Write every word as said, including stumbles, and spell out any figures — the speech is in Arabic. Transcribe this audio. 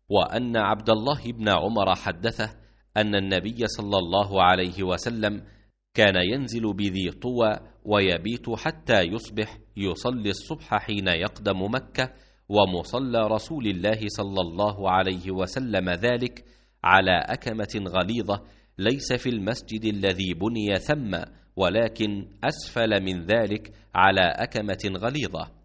وأن عبد الله بن عمر حدثه أن النبي صلى الله عليه وسلم كان ينزل بذي طوى ويبيت حتى يصبح، يصلي الصبح حين يقدم مكة، ومصلى رسول الله صلى الله عليه وسلم ذلك على أكمة غليظة ليس في المسجد الذي بني ثم، ولكن أسفل من ذلك على أكمة غليظة.